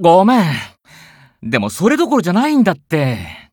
ごめん。でもそれどころじゃないんだって。